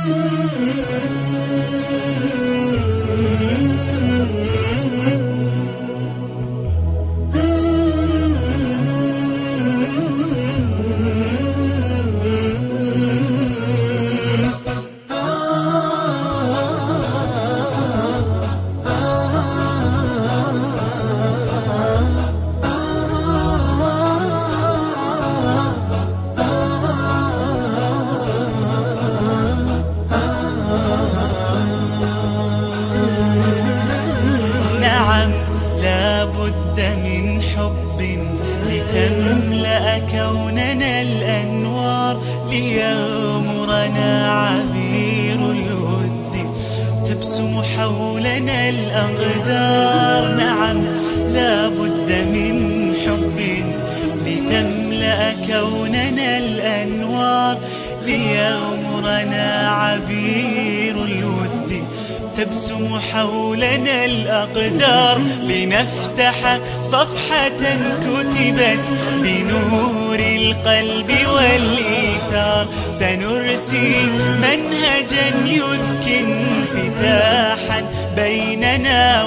من حب لتملأ كوننا الأنوار، ليغمرنا عبير الود تبسم حولنا الأقدار. نعم لا بد من حب لتملأ كوننا الأنوار، ليغمرنا عبير الود تبسم حولنا الأقدار. لنفتح صفحة كتبت بنور القلب والإيثار، سنرسي منهجا يذكي انفتاحا بيننا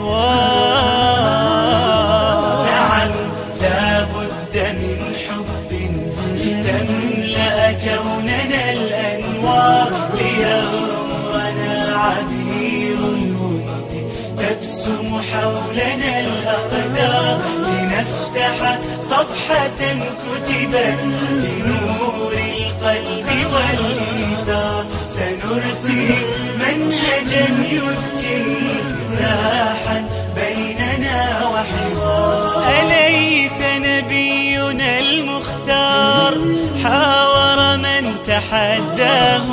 وحوار. نعم لا بد من حب لتملأ كوننا الأنوار، ليغمرنا عبير الود تبسم حولنا الأقدار. لنفتح صفحة كتبت بنور القلب والإيثار، سنرسي منهجا يذكي انفتاحا بيننا وحوار. أليس نبينا المختار حاور من تحداه،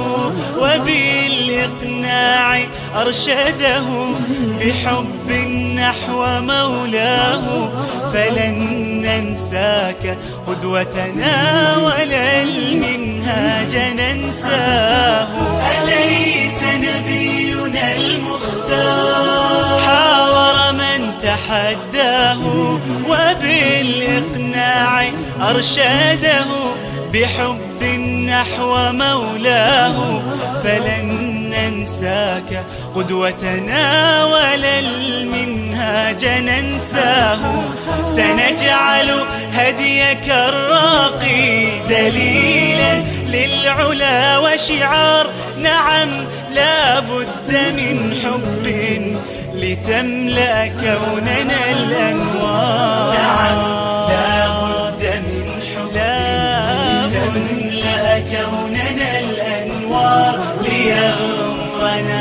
وبالإقناع أرشده بحب نحو مولاه. فلن ننساك قدوتنا ولا المنهاج ننساه. أليس نبينا المختار حاور من تحداه، وبالإقناع أرشده بحب نحو مولاه. فلن ننساك قدوتنا ولا المنهاج ننساه. سنجعل هديك الراقي دليلا للعلا وشعار. نعم لا بد من حب لتملأ كوننا الأنوار. نعم لا بد من حب لتملأ كوننا الأنوار، ليغمرنا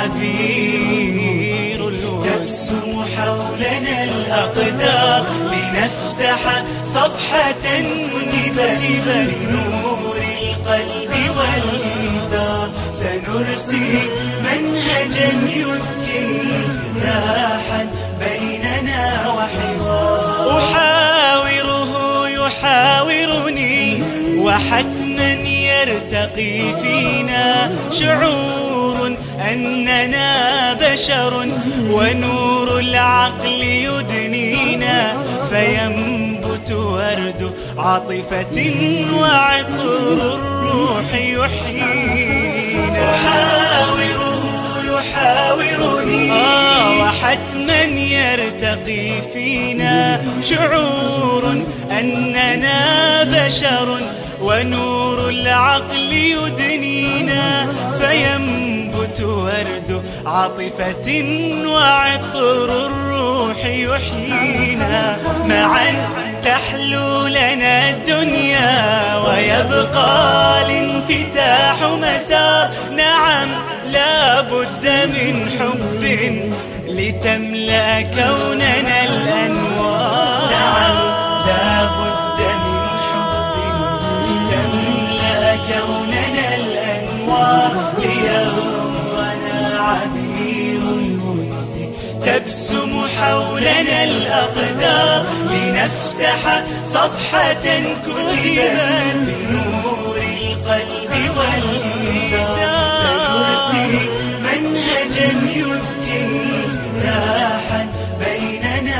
عبير الود تبسم حولنا الأقدار. لنفتح صفحة كتبت بنور القلب والإيثار، سنرسي منهجا يذكي انفتاحا بيننا وحوار. أحاوره يحاورني وحتما يرتقي فينا شعور أننا بشر، ونور العقل يدنينا. فينبت ورد عاطفة وعطر الروح يحيينا. أحاوره يحاورني وحتما يرتقي فينا شعور أننا بشر، ونور العقل يدنينا. فينبت ورد عاطفة وعطر الروح يحيينا. معا تحلو لنا الدنيا ويبقى الانفتاح مسار. نعم لا بد من حب لتملأ كوننا الأنوار. نعم لا بد من حب لتملأ كوننا الأنوار، ليغمرنا عبير الود تبسم حولنا الأقدار. لنفتح صفحة كتبت بنور القلب والإيثار، سنرسي منهجا يذكي انفتاحا بيننا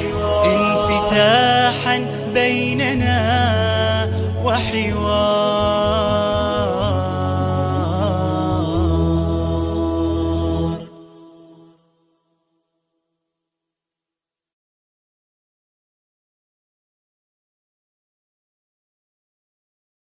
وحوار. انفتاحا بيننا وحوار.